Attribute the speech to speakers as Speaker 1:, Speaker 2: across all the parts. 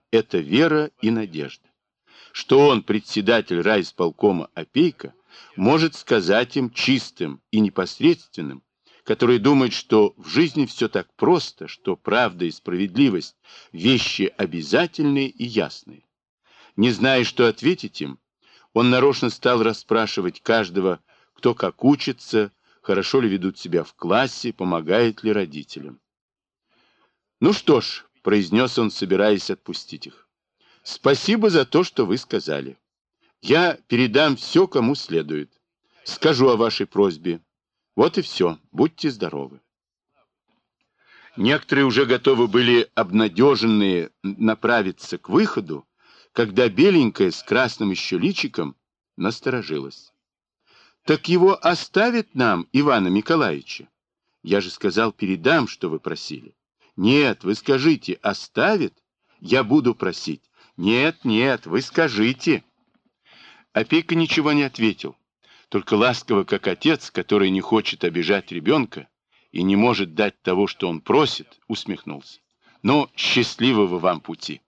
Speaker 1: это вера и надежда. Что он, председатель райисполкома Опейка, может сказать им чистым и непосредственным, которые думают, что в жизни все так просто, что правда и справедливость – вещи обязательные и ясные. Не зная, что ответить им, он нарочно стал расспрашивать каждого, кто как учится, хорошо ли ведут себя в классе, помогает ли родителям. «Ну что ж», — произнес он, собираясь отпустить их, — «спасибо за то, что вы сказали. Я передам все, кому следует. Скажу о вашей просьбе. Вот и все. Будьте здоровы». Некоторые уже готовы были, обнадеженные, направиться к выходу, когда беленькая с красным еще личиком насторожилась. «Так его оставят нам, Ивана Николаевича? Я же сказал, передам, что вы просили». «Нет, вы скажите, оставит? Я буду просить». «Нет, нет, вы скажите». Опейка ничего не ответил, только ласково, как отец, который не хочет обижать ребенка и не может дать того, что он просит, усмехнулся. «Ну, счастливого вам пути».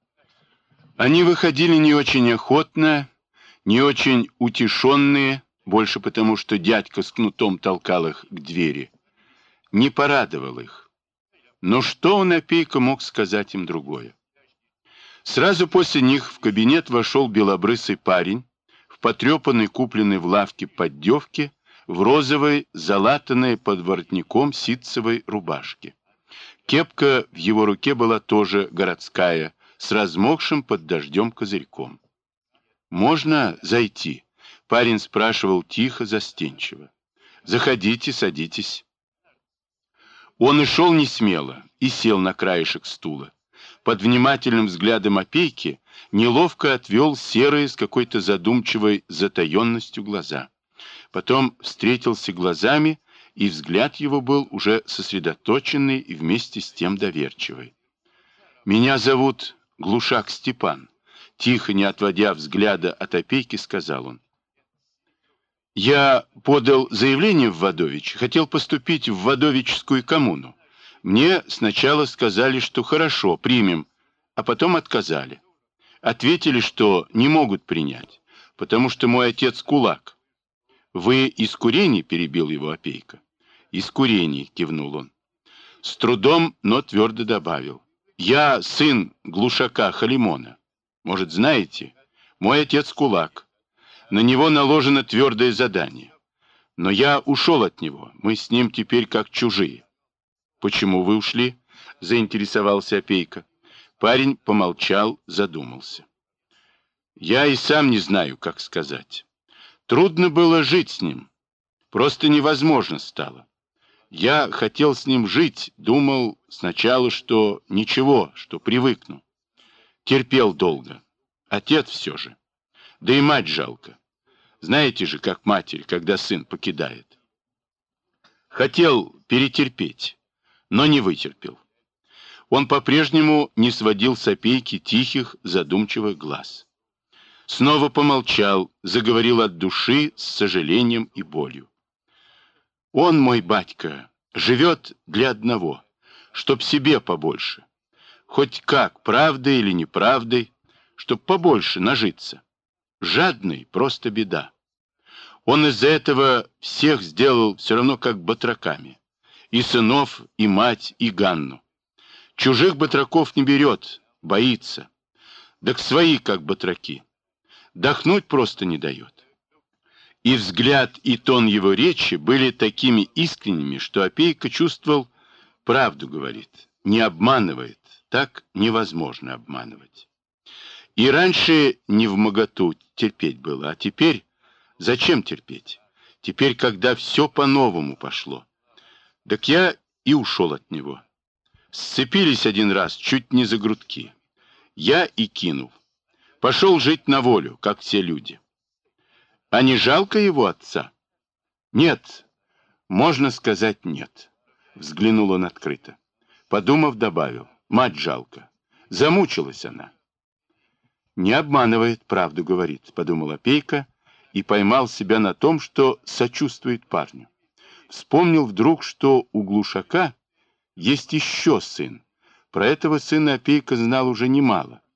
Speaker 1: Они выходили не очень охотно, не очень утешенные, больше потому, что дядька с кнутом толкал их к двери. Не порадовал их. Но что он, Опейка, мог сказать им другое? Сразу после них в кабинет вошел белобрысый парень в потрепанной, купленной в лавке поддевке, в розовой, залатанной под воротником ситцевой рубашке. Кепка в его руке была тоже городская, с размокшим под дождем козырьком. «Можно зайти?» — парень спрашивал тихо, застенчиво. «Заходите, садитесь». Он и шел несмело, и сел на краешек стула. Под внимательным взглядом Опейки неловко отвел серые с какой-то задумчивой затаенностью глаза. Потом встретился глазами, и взгляд его был уже сосредоточенный и вместе с тем доверчивый. «Меня зовут Глушак Степан», — тихо, не отводя взгляда от Опейки, сказал он. «Я подал заявление в Вадович, хотел поступить в Вадовичскую коммуну. Мне сначала сказали, что хорошо, примем, а потом отказали. Ответили, что не могут принять, потому что мой отец кулак». «Вы из Курений?» — перебил его Опейка. «Из Курений», — кивнул он. С трудом, но твердо добавил. «Я сын Глушака Халимона. Может, знаете? Мой отец кулак. На него наложено твердое задание. Но я ушел от него. Мы с ним теперь как чужие». «Почему вы ушли?» — заинтересовался Опейка. Парень помолчал, задумался. «Я и сам не знаю, как сказать. Трудно было жить с ним. Просто невозможно стало. Я хотел с ним жить, думал сначала, что ничего, что привыкну. Терпел долго. Отец все же. Да и мать жалко. Знаете же, как матери, когда сын покидает. Хотел перетерпеть, но не вытерпел». Он по-прежнему не сводил с Опейки тихих, задумчивых глаз. Снова помолчал, заговорил от души с сожалением и болью. «Он, мой батька, живет для одного, чтоб себе побольше. Хоть как, правдой или неправдой, чтоб побольше нажиться. Жадный — просто беда. Он из-за этого всех сделал все равно как батраками. И сынов, и мать, и Ганну. Чужих батраков не берет, боится. Так свои как батраки. Дохнуть просто не дает». И взгляд, и тон его речи были такими искренними, что Опейка чувствовал, правду говорит, не обманывает, так невозможно обманывать. И раньше невмоготу терпеть было, а теперь зачем терпеть? Теперь, когда все по-новому пошло. Так я и ушел от него. Сцепились один раз, чуть не за грудки. Я и кинул. Пошел жить на волю, как все люди. А не жалко его отца? Нет, можно сказать нет. Взглянул он открыто. Подумав, добавил. Мать жалко. Замучилась она. Не обманывает, правду говорит, подумал Опейка и поймал себя на том, что сочувствует парню. Вспомнил вдруг, что у Глушака есть еще сын. Про этого сына Опейка знал уже немало.